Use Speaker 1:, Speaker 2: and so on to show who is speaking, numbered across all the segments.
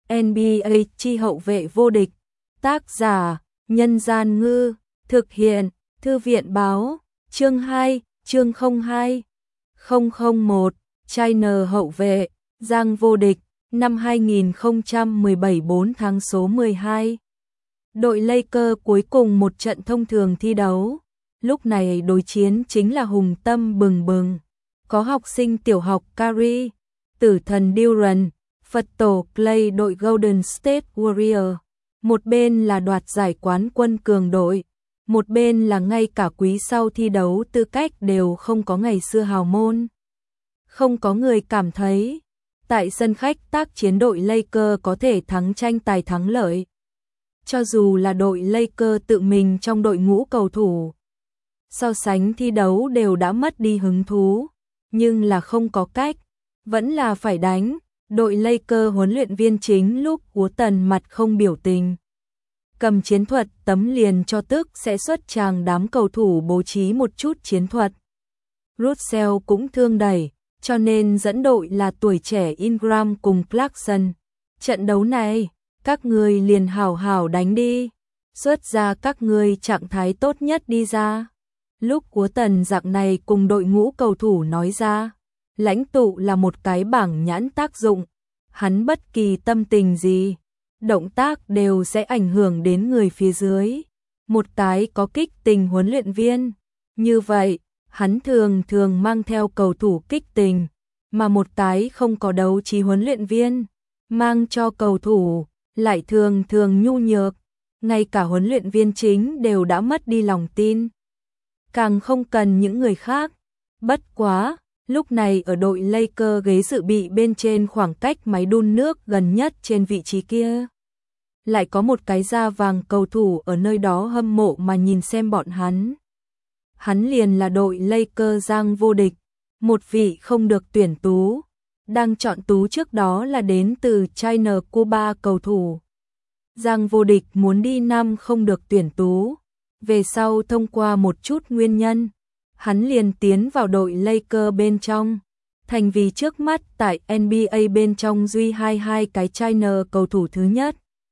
Speaker 1: NBA chi hậu vệ vô địch. Tác giả: Nhân Gian Ngư. Thực hiện: Thư viện Báo. Chương 2, chương 02. 001. China hậu vệ, Giang vô địch. Năm 2017 4 tháng số 12. Đội Lakers cuối cùng một trận thông thường thi đấu. Lúc này đối chiến chính là hùng tâm bừng bừng. Có học sinh tiểu học Curry, tử thần Durant, Phật tổ Clay đội Golden State Warriors. Một bên là đoạt giải quán quân cường đội, một bên là ngay cả quý sau thi đấu tư cách đều không có ngày xưa hào môn. Không có người cảm thấy tại sân khách tác chiến đội Lakers có thể thắng tranh tài thắng lợi. Cho dù là đội Lakers tự mình trong đội ngũ cầu thủ so sánh thi đấu đều đã mất đi hứng thú, nhưng là không có cách, vẫn là phải đánh. Đội Lakers huấn luyện viên chính lúc Ú Tần mặt không biểu tình. Cầm chiến thuật tấm liền cho tức sẽ xuất tràng đám cầu thủ bố trí một chút chiến thuật. Russell cũng thương đẩy, cho nên dẫn đội là tuổi trẻ Ingram cùng Clarkson. Trận đấu này, các người liền hào hào đánh đi, xuất ra các người trạng thái tốt nhất đi ra. Lúc Ú Tần dạng này cùng đội ngũ cầu thủ nói ra, lãnh tụ là một cái bảng nhãn tác dụng, hắn bất kỳ tâm tình gì, động tác đều sẽ ảnh hưởng đến người phía dưới. Một cái có kích tình huấn luyện viên, như vậy, hắn thường thường mang theo cầu thủ kích tình, mà một cái không có đấu trí huấn luyện viên, mang cho cầu thủ, lại thường thường nhu nhược, ngay cả huấn luyện viên chính đều đã mất đi lòng tin. Càng không cần những người khác, bất quá. Lúc này ở đội Lakers ghế dự bị bên trên khoảng cách máy đun nước gần nhất trên vị trí kia. Lại có một cái da vàng cầu thủ ở nơi đó hâm mộ mà nhìn xem bọn hắn. Hắn liền là đội Lakers Giang vô địch, một vị không được tuyển tú. Đang chọn tú trước đó là đến từ China Cuba cầu thủ. Giang vô địch muốn đi năm không được tuyển tú. Về sau thông qua một chút nguyên nhân, hắn liền tiến vào đội Lakers bên trong, thành vì trước mắt tại NBA bên trong duy hai cái China cầu thủ thứ nhất.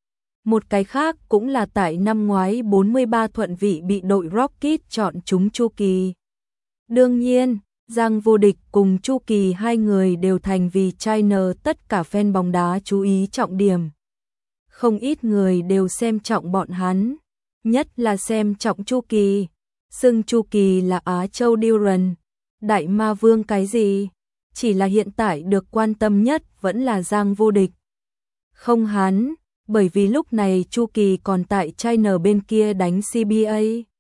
Speaker 1: Một cái khác cũng là tại năm ngoái 43 thuận vị bị đội Rockets chọn trúng Chu Kỳ. Đương nhiên, Giang vô địch cùng Chu Kỳ hai người đều thành vì China tất cả fan bóng đá chú ý trọng điểm. Không ít người đều xem trọng bọn hắn, nhất là xem trọng Chu Kỳ. Xưng Chu Kỳ là Á Châu Durant, Đại Ma Vương cái gì, chỉ là hiện tại được quan tâm nhất vẫn là Giang vô địch. Không hắn, bởi vì lúc này Chu Kỳ còn tại China bên kia đánh CBA.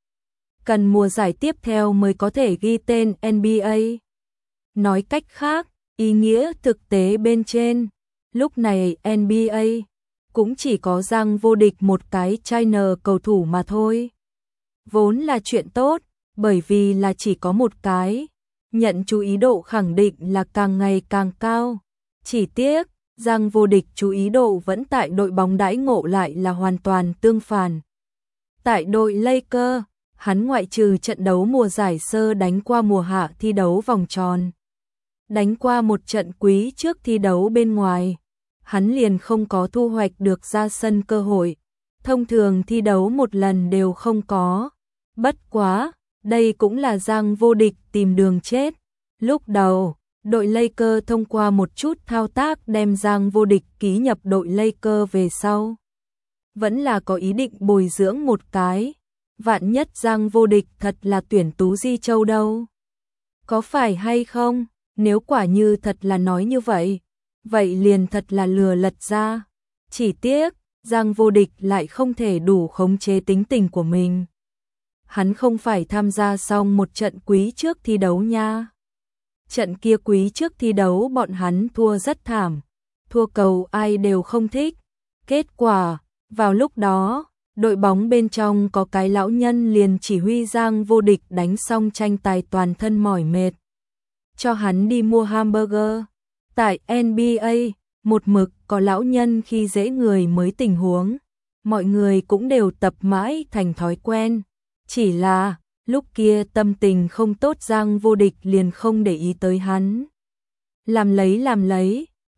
Speaker 1: Cần mùa giải tiếp theo mới có thể ghi tên NBA. Nói cách khác, ý nghĩa thực tế bên trên, lúc này NBA cũng chỉ có Giang vô địch một cái China cầu thủ mà thôi. Vốn là chuyện tốt, bởi vì là chỉ có một cái, nhận chú ý độ khẳng định là càng ngày càng cao. Chỉ tiếc, Giang vô địch chú ý độ vẫn tại đội bóng đãi ngộ lại là hoàn toàn tương phản. Tại đội Lakers, hắn ngoại trừ trận đấu mùa giải sơ đánh qua mùa hạ thi đấu vòng tròn, đánh qua một trận quý trước thi đấu bên ngoài, hắn liền không có thu hoạch được ra sân cơ hội. Thông thường thi đấu một lần đều không có. Bất quá, đây cũng là Giang vô địch tìm đường chết. Lúc đầu, đội Lakers thông qua một chút thao tác đem Giang vô địch ký nhập đội Lakers về sau. Vẫn là có ý định bồi dưỡng một cái. Vạn nhất Giang vô địch thật là tuyển tú Di Châu đâu. Có phải hay không? Nếu quả như thật là nói như vậy, vậy liền thật là lừa lật ra. Chỉ tiếc, Giang vô địch lại không thể đủ khống chế tính tình của mình. Hắn không phải tham gia xong một trận quý trước thi đấu nha. Trận kia quý trước thi đấu bọn hắn thua rất thảm, thua cầu ai đều không thích. Kết quả, vào lúc đó, đội bóng bên trong có cái lão nhân liền chỉ huy Giang vô địch đánh xong tranh tài toàn thân mỏi mệt, cho hắn đi mua hamburger. Tại NBA, một mực có lão nhân khi dễ người mới tình huống, mọi người cũng đều tập mãi thành thói quen. Chỉ là, lúc kia tâm tình không tốt Giang vô địch liền không để ý tới hắn. Làm lấy,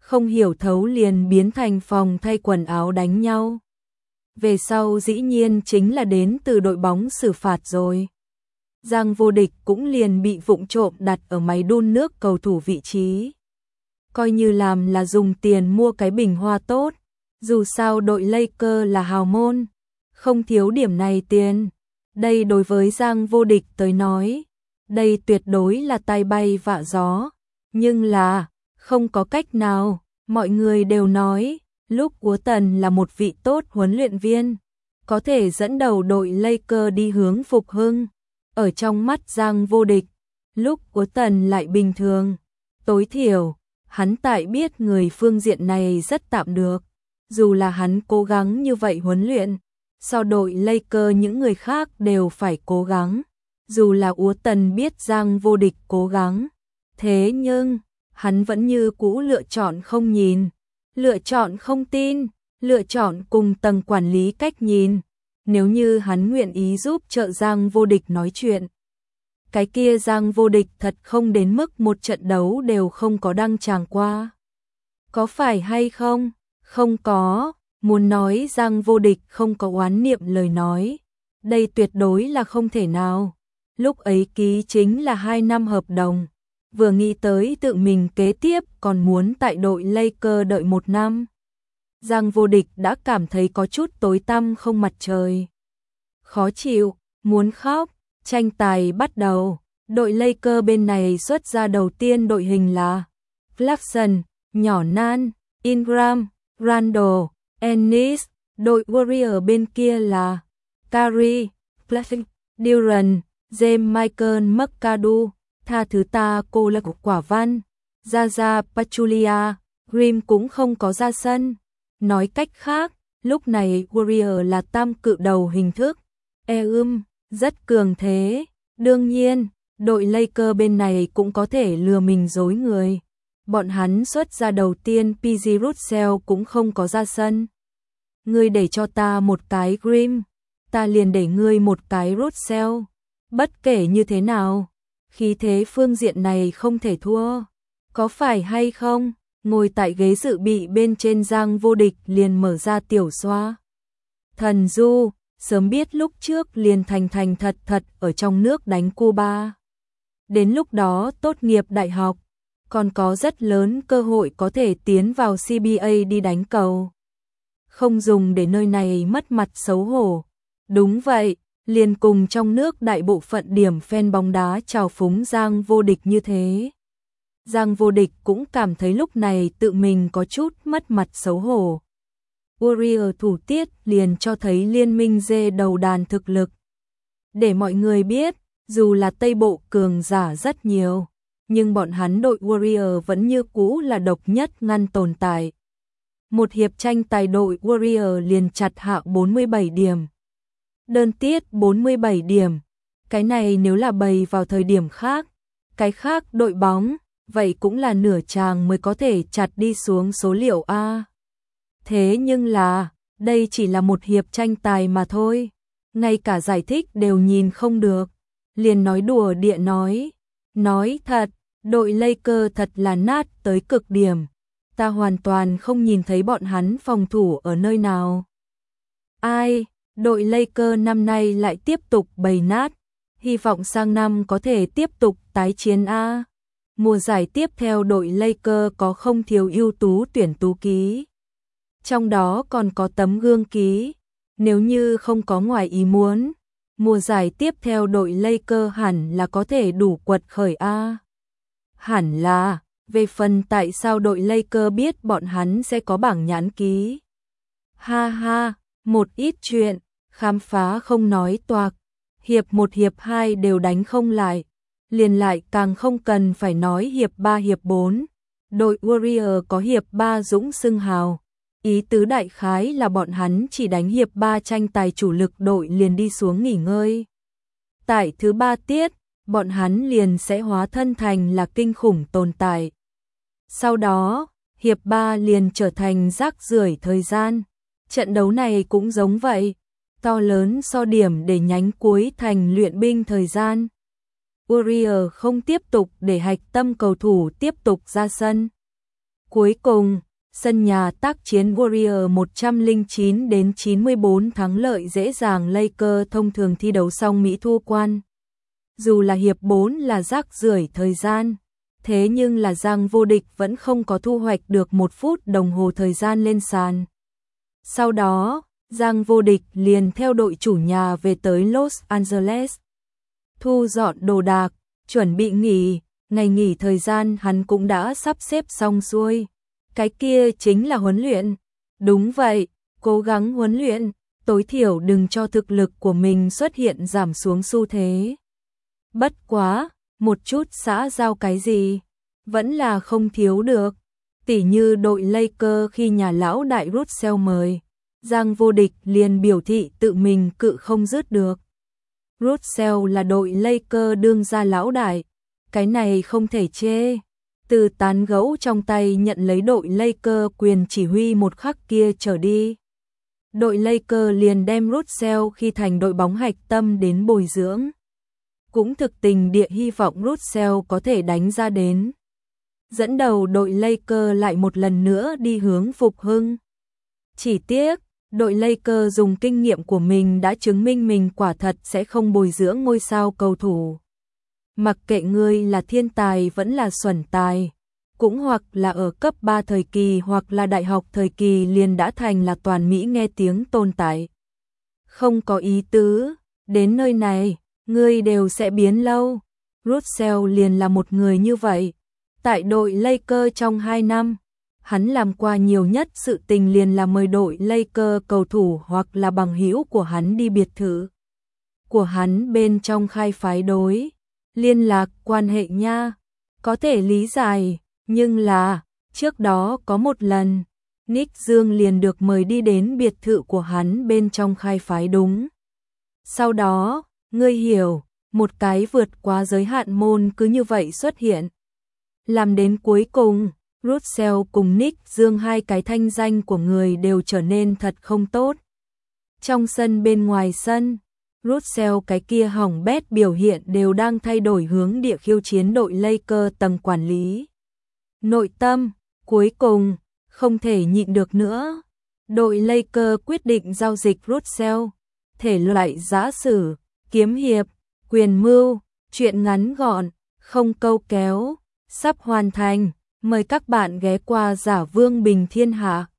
Speaker 1: không hiểu thấu liền biến thành phòng thay quần áo đánh nhau. Về sau dĩ nhiên chính là đến từ đội bóng xử phạt rồi. Giang Vô Địch cũng liền bị vụng trộm đặt ở máy đun nước cầu thủ vị trí. Coi như làm là dùng tiền mua cái bình hoa tốt, dù sao đội Lakers là hào môn, không thiếu điểm này tiền. Đây đối với Giang Vô Địch tới nói, đây tuyệt đối là tai bay vạ gió, nhưng là không có cách nào, mọi người đều nói, lúc Úa Tần là một vị tốt huấn luyện viên, có thể dẫn đầu đội Lakers đi hướng phục hưng. Ở trong mắt Giang Vô Địch, lúc Úa Tần lại bình thường, tối thiểu, hắn tại biết người phương diện này rất tạm được, dù là hắn cố gắng như vậy huấn luyện, so đội Lakers những người khác đều phải cố gắng, dù là Úa Tần biết Giang Vô Địch cố gắng, thế nhưng, hắn vẫn như cũ lựa chọn không nhìn, lựa chọn không tin, lựa chọn cùng tầng quản lý cách nhìn. Nếu như hắn nguyện ý giúp trợ Giang Vô Địch nói chuyện, cái kia Giang Vô Địch thật không đến mức một trận đấu đều không có đăng tràng qua. Có phải hay không? Không có, muốn nói Giang Vô Địch không có oán niệm lời nói. Đây tuyệt đối là không thể nào. Lúc ấy ký chính là 2 năm hợp đồng. Vừa nghĩ tới tự mình kế tiếp còn muốn tại đội Lakers đợi 1 năm. Giang Vô Địch đã cảm thấy có chút tối tăm không mặt trời. Khó chịu, muốn khóc, tranh tài bắt đầu. Đội Lakers bên này xuất ra đầu tiên đội hình là Clarkson, Nhỏ Nan, Ingram, Randall, Ennis. Đội Warrior bên kia là Curry, Plastic, Durant, James Michael McAdoo, tha thứ ta cô là của quả văn, Zaza Pachulia, Grimm cũng không có ra sân. Nói cách khác, lúc này Warrior là tam cự đầu hình thức, rất cường thế. Đương nhiên, đội Lakers bên này cũng có thể lừa mình dối người. Bọn hắn xuất ra đầu tiên PG Russell cũng không có ra sân. Ngươi để cho ta một cái Grimm, ta liền để ngươi một cái Russell. Bất kể như thế nào, khí thế phương diện này không thể thua. Có phải hay không? Ngồi tại ghế dự bị bên trên Giang Vô Địch liền mở ra tiểu xoa. Thần du, sớm biết lúc trước liền thành thật ở trong nước đánh Cuba. Đến lúc đó tốt nghiệp đại học, còn có rất lớn cơ hội có thể tiến vào CBA đi đánh cầu. Không dùng để nơi này mất mặt xấu hổ. Đúng vậy, liền cùng trong nước đại bộ phận điểm fan bóng đá chào phúng Giang Vô Địch như thế. Giang Vô Địch cũng cảm thấy lúc này tự mình có chút mất mặt xấu hổ. Warrior thủ tiết liền cho thấy liên minh dê đầu đàn thực lực. Để mọi người biết, dù là Tây Bộ cường giả rất nhiều, nhưng bọn hắn đội Warrior vẫn như cũ là độc nhất ngăn tồn tại. Một hiệp tranh tài đội Warrior liền chặt hạ 47 điểm. Đơn tiết 47 điểm. Cái này nếu là bày vào thời điểm khác, cái khác đội bóng, vậy cũng là nửa chàng mới có thể chặt đi xuống số liệu A. Thế nhưng là, đây chỉ là một hiệp tranh tài mà thôi. Ngay cả giải thích đều nhìn không được. Liền nói đùa địa nói thật, đội Lakers thật là nát tới cực điểm. Ta hoàn toàn không nhìn thấy bọn hắn phòng thủ ở nơi nào. Ai, đội Lakers năm nay lại tiếp tục bày nát. Hy vọng sang năm có thể tiếp tục tái chiến A. Mùa giải tiếp theo đội Lakers có không thiếu ưu tú tuyển tú ký. Trong đó còn có tấm gương ký. Nếu như không có ngoài ý muốn, mùa giải tiếp theo đội Lakers hẳn là có thể đủ quật khởi A. Hẳn là, về phần tại sao đội Lakers biết bọn hắn sẽ có bảng nhãn ký. Ha ha, một ít chuyện, khám phá không nói toạc. Hiệp 1 hiệp 2 đều đánh không lại. Liền lại càng không cần phải nói hiệp 3 hiệp 4. Đội Warrior có hiệp 3 dũng xưng hào. Ý tứ đại khái là bọn hắn chỉ đánh hiệp 3 tranh tài chủ lực đội liền đi xuống nghỉ ngơi. Tại thứ 3 tiết, bọn hắn liền sẽ hóa thân thành là kinh khủng tồn tại. Sau đó, hiệp 3 liền trở thành rác rưởi thời gian. Trận đấu này cũng giống vậy, to lớn so điểm để nhánh cuối thành luyện binh thời gian. Warrior không tiếp tục để hạch tâm cầu thủ tiếp tục ra sân. Cuối cùng, sân nhà tác chiến Warrior 109 đến 94 thắng lợi dễ dàng Lakers thông thường thi đấu xong Mỹ thua quan. Dù là hiệp 4 là rác rưởi thời gian, thế nhưng là Giang vô địch vẫn không có thu hoạch được 1 phút đồng hồ thời gian lên sàn. Sau đó, Giang vô địch liền theo đội chủ nhà về tới Los Angeles. Thu dọn đồ đạc, chuẩn bị nghỉ, ngày nghỉ thời gian hắn cũng đã sắp xếp xong xuôi. Cái kia chính là huấn luyện. Đúng vậy, cố gắng huấn luyện, tối thiểu đừng cho thực lực của mình xuất hiện giảm xuống xu thế. Bất quá, một chút xã giao cái gì, vẫn là không thiếu được. Tỉ như đội Lakers khi nhà lão đại Russell mời, Giang vô địch liền biểu thị tự mình cự không dứt được. Russell là đội Lakers đương gia lão đại, cái này không thể chê. Từ tán gẫu trong tay nhận lấy đội Lakers quyền chỉ huy một khắc kia trở đi. Đội Lakers liền đem Russell khi thành đội bóng hạch tâm đến bồi dưỡng. Cũng thực tình địa hy vọng Russell có thể đánh ra đến. Dẫn đầu đội Lakers lại một lần nữa đi hướng phục hưng. Chỉ tiếc, đội Lakers dùng kinh nghiệm của mình đã chứng minh mình quả thật sẽ không bồi dưỡng ngôi sao cầu thủ. Mặc kệ ngươi là thiên tài vẫn là xuẩn tài, cũng hoặc là ở cấp 3 thời kỳ hoặc là đại học thời kỳ liền đã thành là toàn Mỹ nghe tiếng tồn tại. Không có ý tứ, đến nơi này, ngươi đều sẽ biến lâu. Russell liền là một người như vậy. Tại đội Lakers trong 2 năm, hắn làm qua nhiều nhất sự tình liền là mời đội Lakers cầu thủ hoặc là bằng hữu của hắn đi biệt thự của hắn bên trong khai phái đối liên lạc quan hệ nha. Có thể lý giải, nhưng là trước đó có một lần, Nick Dương liền được mời đi đến biệt thự của hắn bên trong khai phái đúng. Sau đó, ngươi hiểu, một cái vượt quá giới hạn môn cứ như vậy xuất hiện. Làm đến cuối cùng, Russell cùng Nick Dương hai cái thanh danh của người đều trở nên thật không tốt. Trong sân bên ngoài sân, Russell cái kia hỏng bét biểu hiện đều đang thay đổi hướng địa khiêu chiến đội Lakers tầng quản lý. Nội tâm, cuối cùng, không thể nhịn được nữa. Đội Lakers quyết định giao dịch Russell, thể loại giã sử, kiếm hiệp, quyền mưu, chuyện ngắn gọn, không câu kéo, sắp hoàn thành. Mời các bạn ghé qua Giả Vương Bình Thiên Hạ.